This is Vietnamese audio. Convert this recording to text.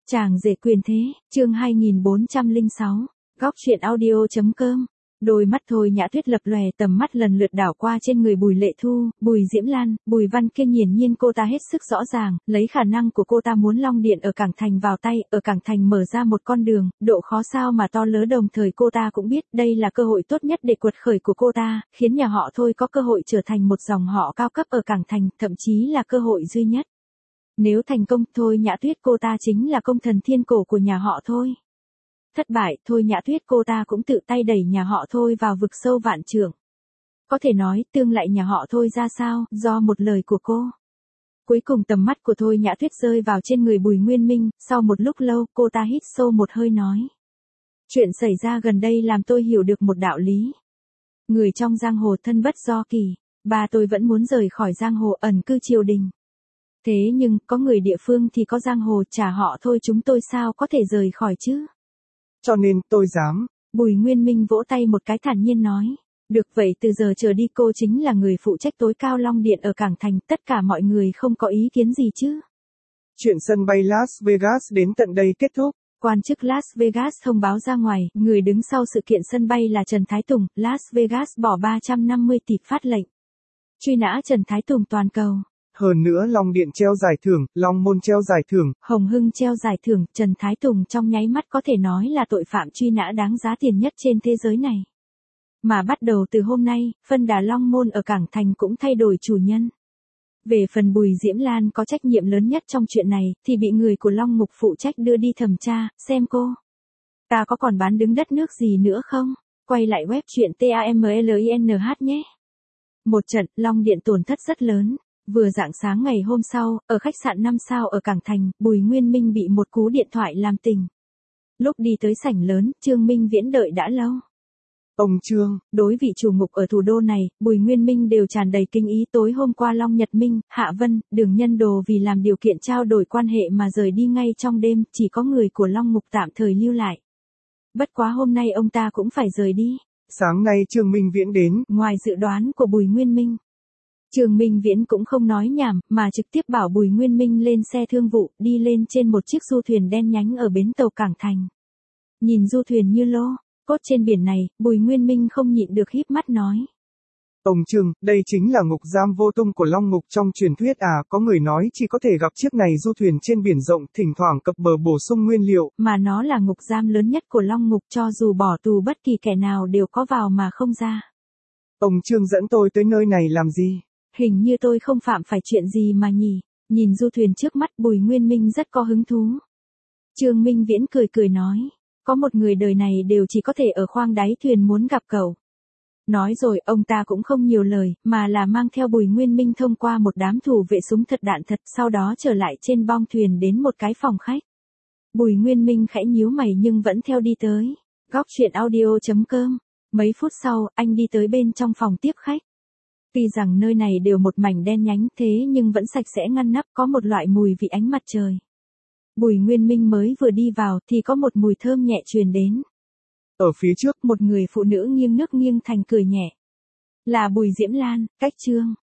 Chàng rể quyền thế, chương 2406, góc truyện audio.com. Đôi mắt Thôi Nhã Tuyết lập lòe, tầm mắt lần lượt đảo qua trên người Bùi Lệ Thu, Bùi Diễm Lan, Bùi Văn Kiên. Hiển nhiên cô ta hết sức rõ ràng, lấy khả năng của cô ta muốn Long Điện ở Cảng Thành vào tay, ở Cảng Thành mở ra một con đường, độ khó sao mà to lớn. Đồng thời cô ta cũng biết đây là cơ hội tốt nhất để quật khởi của cô ta, khiến nhà họ Thôi có cơ hội trở thành một dòng họ cao cấp ở Cảng Thành, thậm chí là cơ hội duy nhất. Nếu thành công, Thôi Nhã Tuyết cô ta chính là công thần thiên cổ của nhà họ Thôi. Thất bại, Thôi Nhã Tuyết cô ta cũng tự tay đẩy nhà họ Thôi vào vực sâu vạn trượng. Có thể nói, tương lại nhà họ Thôi ra sao, do một lời của cô. Cuối cùng tầm mắt của Thôi Nhã Tuyết rơi vào trên người Bùi Nguyên Minh, sau một lúc lâu, cô ta hít sâu một hơi nói. Chuyện xảy ra gần đây làm tôi hiểu được một đạo lý. Người trong giang hồ thân bất do kỳ, ba tôi vẫn muốn rời khỏi giang hồ ẩn cư triều đình. Thế nhưng, có người địa phương thì có giang hồ, chả họ Thôi chúng tôi sao có thể rời khỏi chứ? Cho nên, tôi dám. Bùi Nguyên Minh vỗ tay một cái thản nhiên nói. Được vậy từ giờ trở đi cô chính là người phụ trách tối cao Long Điện ở Cảng Thành, tất cả mọi người không có ý kiến gì chứ? Chuyện sân bay Las Vegas đến tận đây kết thúc. Quan chức Las Vegas thông báo ra ngoài, người đứng sau sự kiện sân bay là Trần Thái Tùng, Las Vegas bỏ 350 tỷ phát lệnh. Truy nã Trần Thái Tùng toàn cầu. Hơn nữa Long Điện treo giải thưởng, Long Môn treo giải thưởng, Hồng Hưng treo giải thưởng, Trần Thái Tùng trong nháy mắt có thể nói là tội phạm truy nã đáng giá tiền nhất trên thế giới này. Mà bắt đầu từ hôm nay, phân đà Long Môn ở Cảng Thành cũng thay đổi chủ nhân. Về phần Bùi Diễm Lan có trách nhiệm lớn nhất trong chuyện này, thì bị người của Long Ngục phụ trách đưa đi thẩm tra, xem cô ta có còn bán đứng đất nước gì nữa không? Quay lại web truyện TAMLINH nhé. Một trận, Long Điện tổn thất rất lớn. Vừa rạng sáng ngày hôm sau, ở khách sạn 5 sao ở Cảng Thành, Bùi Nguyên Minh bị một cú điện thoại làm tình. Lúc đi tới sảnh lớn, Trương Minh Viễn đợi đã lâu. Ông Trương, đối vị chủ ngục ở thủ đô này, Bùi Nguyên Minh đều tràn đầy kinh ý. Tối hôm qua Long Nhật Minh, Hạ Vân, Đường Nhân Đồ vì làm điều kiện trao đổi quan hệ mà rời đi ngay trong đêm, chỉ có người của Long Ngục tạm thời lưu lại. Bất quá hôm nay ông ta cũng phải rời đi. Sáng nay Trương Minh Viễn đến. Ngoài dự đoán của Bùi Nguyên Minh, Trương Minh Viễn cũng không nói nhảm, mà trực tiếp bảo Bùi Nguyên Minh lên xe thương vụ, đi lên trên một chiếc du thuyền đen nhánh ở bến tàu Cảng Thành. Nhìn du thuyền như lô cốt trên biển này, Bùi Nguyên Minh không nhịn được híp mắt nói. Ông Trương, đây chính là ngục giam vô tung của Long Ngục trong truyền thuyết à? Có người nói chỉ có thể gặp chiếc này du thuyền trên biển rộng, thỉnh thoảng cập bờ bổ sung nguyên liệu. Mà nó là ngục giam lớn nhất của Long Ngục, cho dù bỏ tù bất kỳ kẻ nào đều có vào mà không ra. Ông Trương dẫn tôi tới nơi này làm gì? Hình như tôi không phạm phải chuyện gì mà nhỉ? Nhìn du thuyền trước mắt, Bùi Nguyên Minh rất có hứng thú. Trương Minh Viễn cười cười nói. Có một người đời này đều chỉ có thể ở khoang đáy thuyền muốn gặp cậu. Nói rồi, ông ta cũng không nhiều lời, mà là mang theo Bùi Nguyên Minh thông qua một đám thủ vệ súng thật đạn thật, sau đó trở lại trên bong thuyền đến một cái phòng khách. Bùi Nguyên Minh khẽ nhíu mày nhưng vẫn theo đi tới. Góc truyện audio.com. Mấy phút sau, anh đi tới bên trong phòng tiếp khách. Tuy rằng nơi này đều một mảnh đen nhánh thế nhưng vẫn sạch sẽ ngăn nắp, có một loại mùi vị ánh mặt trời. Bùi Nguyên Minh mới vừa đi vào thì có một mùi thơm nhẹ truyền đến. Ở phía trước, một người phụ nữ nghiêng nước nghiêng thành cười nhẹ. Là Bùi Diễm Lan, cách Trương